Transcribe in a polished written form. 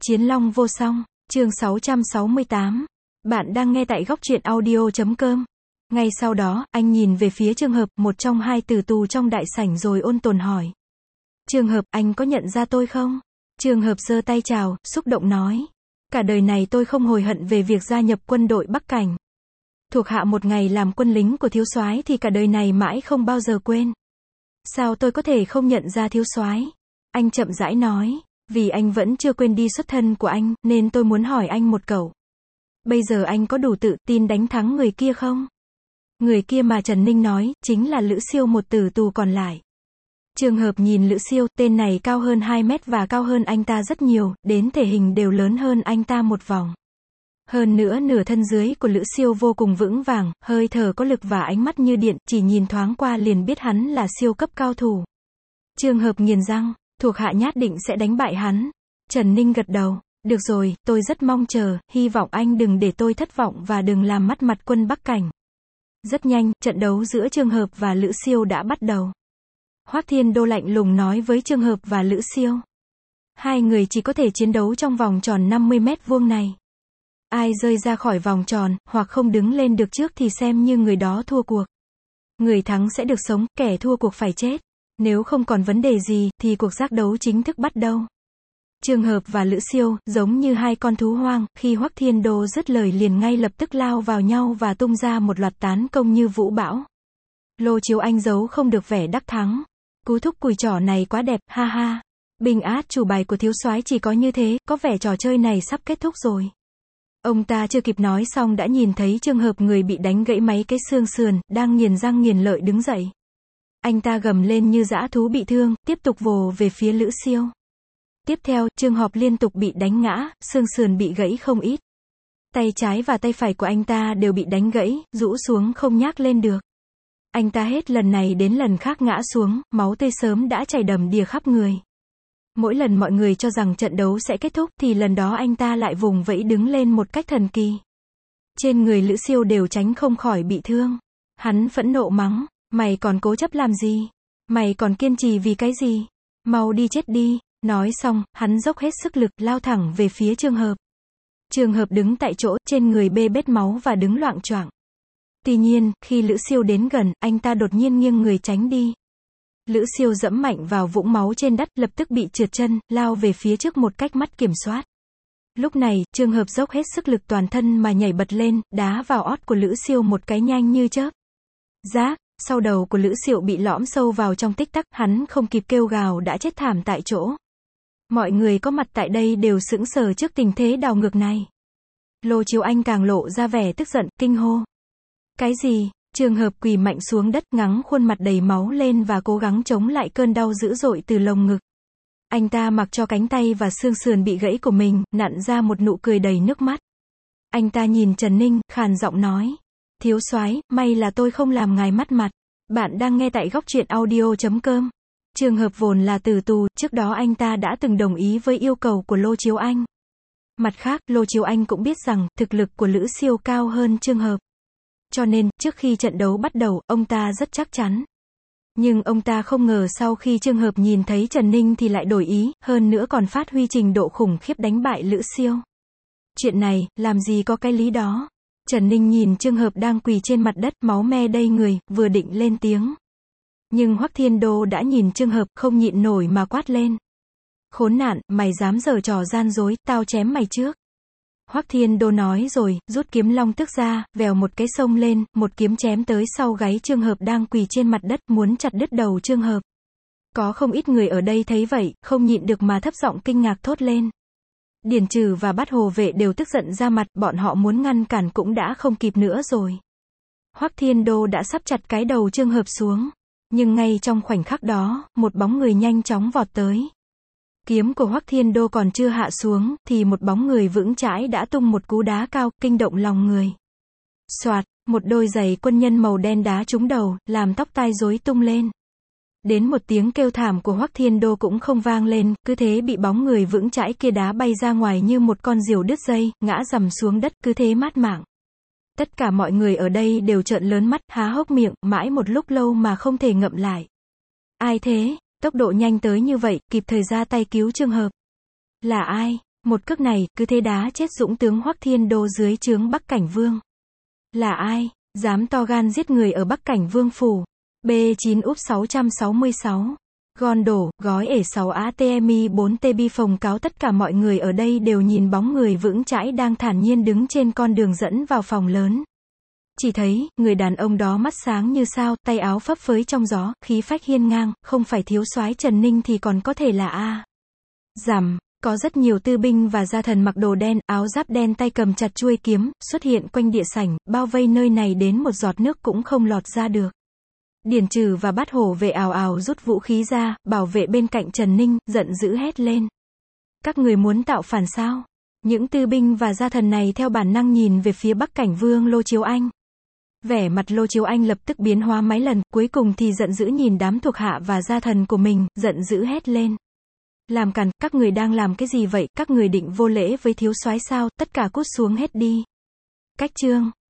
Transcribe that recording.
Chiến Long vô song, chương 668. Bạn đang nghe tại góc truyện audio.com. Ngay sau đó, anh nhìn về phía Trường Hợp, một trong hai tử tù trong đại sảnh rồi ôn tồn hỏi. Trường Hợp, anh có nhận ra tôi không? Trường Hợp giơ tay chào, xúc động nói. Cả đời này tôi không hối hận về việc gia nhập quân đội Bắc Cảnh. Thuộc hạ một ngày làm quân lính của thiếu soái thì cả đời này mãi không bao giờ quên. Sao tôi có thể không nhận ra thiếu soái? Anh chậm rãi nói. Vì anh vẫn chưa quên đi xuất thân của anh, nên tôi muốn hỏi anh một câu. Bây giờ anh có đủ tự tin đánh thắng người kia không? Người kia mà Trần Ninh nói, chính là Lữ Siêu, một tử tù còn lại. Trường Hợp nhìn Lữ Siêu, tên này cao hơn 2 mét và cao hơn anh ta rất nhiều, đến thể hình đều lớn hơn anh ta một vòng. Hơn nữa nửa thân dưới của Lữ Siêu vô cùng vững vàng, hơi thở có lực và ánh mắt như điện, chỉ nhìn thoáng qua liền biết hắn là siêu cấp cao thủ. Trường Hợp nghiến răng. Thuộc hạ nhất định sẽ đánh bại hắn. Trần Ninh gật đầu. Được rồi, tôi rất mong chờ, hy vọng anh đừng để tôi thất vọng và đừng làm mất mặt quân Bắc Cảnh. Rất nhanh, trận đấu giữa Trường Hợp và Lữ Siêu đã bắt đầu. Hoắc Thiên Đô lạnh lùng nói với Trường Hợp và Lữ Siêu. Hai người chỉ có thể chiến đấu trong vòng tròn 50 mét vuông này. Ai rơi ra khỏi vòng tròn, hoặc không đứng lên được trước thì xem như người đó thua cuộc. Người thắng sẽ được sống, kẻ thua cuộc phải chết. Nếu không còn vấn đề gì, thì cuộc giác đấu chính thức bắt đầu. Trường Hợp và Lữ Siêu, giống như hai con thú hoang, khi Hoắc Thiên Đô dứt lời liền ngay lập tức lao vào nhau và tung ra một loạt tán công như vũ bão. Lô Chiếu Anh giấu không được vẻ đắc thắng. Cú thúc cùi trỏ này quá đẹp, ha ha. Bình át chủ bài của thiếu soái chỉ có như thế, có vẻ trò chơi này sắp kết thúc rồi. Ông ta chưa kịp nói xong đã nhìn thấy Trường Hợp, người bị đánh gãy mấy cái xương sườn, đang nghiến răng nghiến lợi đứng dậy. Anh ta gầm lên như dã thú bị thương, tiếp tục vồ về phía Lữ Siêu. Tiếp theo, Trường Hợp liên tục bị đánh ngã, xương sườn bị gãy không ít. Tay trái và tay phải của anh ta đều bị đánh gãy, rũ xuống không nhác lên được. Anh ta hết lần này đến lần khác ngã xuống, máu tươi sớm đã chảy đầm đìa khắp người. Mỗi lần mọi người cho rằng trận đấu sẽ kết thúc thì lần đó anh ta lại vùng vẫy đứng lên một cách thần kỳ. Trên người Lữ Siêu đều tránh không khỏi bị thương. Hắn phẫn nộ mắng. Mày còn cố chấp làm gì? Mày còn kiên trì vì cái gì? Mau đi chết đi. Nói xong, hắn dốc hết sức lực, lao thẳng về phía Trường Hợp. Trường Hợp đứng tại chỗ, trên người bê bết máu và đứng loạng choạng. Tuy nhiên, khi Lữ Siêu đến gần, anh ta đột nhiên nghiêng người tránh đi. Lữ Siêu dẫm mạnh vào vũng máu trên đất, lập tức bị trượt chân, lao về phía trước một cách mất kiểm soát. Lúc này, Trường Hợp dốc hết sức lực toàn thân mà nhảy bật lên, đá vào ót của Lữ Siêu một cái nhanh như chớp. Rác. Sau đầu của Lữ Siêu bị lõm sâu vào trong tích tắc, hắn không kịp kêu gào đã chết thảm tại chỗ. Mọi người có mặt tại đây đều sững sờ trước tình thế đảo ngược này. Lô Chiếu Anh càng lộ ra vẻ tức giận, kinh hô. Cái gì? Trường Hợp quỳ mạnh xuống đất, ngắng khuôn mặt đầy máu lên và cố gắng chống lại cơn đau dữ dội từ lồng ngực. Anh ta mặc cho cánh tay và xương sườn bị gãy của mình, nặn ra một nụ cười đầy nước mắt. Anh ta nhìn Trần Ninh, khàn giọng nói. Thiếu soái, may là tôi không làm ngài mất mặt. Bạn đang nghe tại góc truyện audio.com. Trường Hợp vốn là tử tù, trước đó anh ta đã từng đồng ý với yêu cầu của Lô Chiếu Anh. Mặt khác, Lô Chiếu Anh cũng biết rằng, thực lực của Lữ Siêu cao hơn Trường Hợp. Cho nên, trước khi trận đấu bắt đầu, ông ta rất chắc chắn. Nhưng ông ta không ngờ sau khi Trường Hợp nhìn thấy Trần Ninh thì lại đổi ý, hơn nữa còn phát huy trình độ khủng khiếp đánh bại Lữ Siêu. Chuyện này, làm gì có cái lý đó. Trần Ninh nhìn Trường Hợp đang quỳ trên mặt đất, máu me đầy người, vừa định lên tiếng. Nhưng Hoắc Thiên Đô đã nhìn Trường Hợp, không nhịn nổi mà quát lên. Khốn nạn, mày dám giở trò gian dối, tao chém mày trước. Hoắc Thiên Đô nói rồi, rút kiếm long tức ra, vèo một cái xông lên, một kiếm chém tới sau gáy Trường Hợp đang quỳ trên mặt đất, muốn chặt đứt đầu Trường Hợp. Có không ít người ở đây thấy vậy, không nhịn được mà thấp giọng kinh ngạc thốt lên. Điền Trừ và Bát Hồ Vệ đều tức giận ra mặt, bọn họ muốn ngăn cản cũng đã không kịp nữa rồi. Hoắc Thiên Đô đã sắp chặt cái đầu Trường Hợp xuống. Nhưng ngay trong khoảnh khắc đó, một bóng người nhanh chóng vọt tới. Kiếm của Hoắc Thiên Đô còn chưa hạ xuống, thì một bóng người vững chãi đã tung một cú đá cao, kinh động lòng người. Soạt, một đôi giày quân nhân màu đen đá trúng đầu, làm tóc tai rối tung lên. Đến một tiếng kêu thảm của Hoắc Thiên Đô cũng không vang lên, cứ thế bị bóng người vững chãi kia đá bay ra ngoài như một con diều đứt dây, ngã rầm xuống đất, cứ thế mất mạng. Tất cả mọi người ở đây đều trợn lớn mắt, há hốc miệng, mãi một lúc lâu mà không thể ngậm lại. Ai thế? Tốc độ nhanh tới như vậy, kịp thời ra tay cứu Trường Hợp. Là ai? Một cước này, cứ thế đá chết dũng tướng Hoắc Thiên Đô dưới trướng Bắc Cảnh Vương. Là ai, dám to gan giết người ở Bắc Cảnh Vương phủ? B9 úp 666. Gon đổ, gói ể 6 ATMI 4 TB phòng cáo tất cả mọi người ở đây đều nhìn bóng người vững chãi đang thản nhiên đứng trên con đường dẫn vào phòng lớn. Chỉ thấy, người đàn ông đó mắt sáng như sao, tay áo phấp phới trong gió, khí phách hiên ngang, không phải thiếu soái Trần Ninh thì còn có thể là A. Rằm, có rất nhiều tư binh và gia thần mặc đồ đen, áo giáp đen tay cầm chặt chuôi kiếm, xuất hiện quanh địa sảnh, bao vây nơi này đến một giọt nước cũng không lọt ra được. Điền Trừ và Bát Hổ vệ ào ào rút vũ khí ra, bảo vệ bên cạnh Trần Ninh, giận dữ hét lên. Các người muốn tạo phản sao? Những tư binh và gia thần này theo bản năng nhìn về phía Bắc Cảnh Vương Lô Chiếu Anh. Vẻ mặt Lô Chiếu Anh lập tức biến hóa mấy lần, cuối cùng thì giận dữ nhìn đám thuộc hạ và gia thần của mình, giận dữ hét lên. Làm càn, các người đang làm cái gì vậy? Các người định vô lễ với thiếu soái sao? Tất cả cút xuống hết đi. Cách chương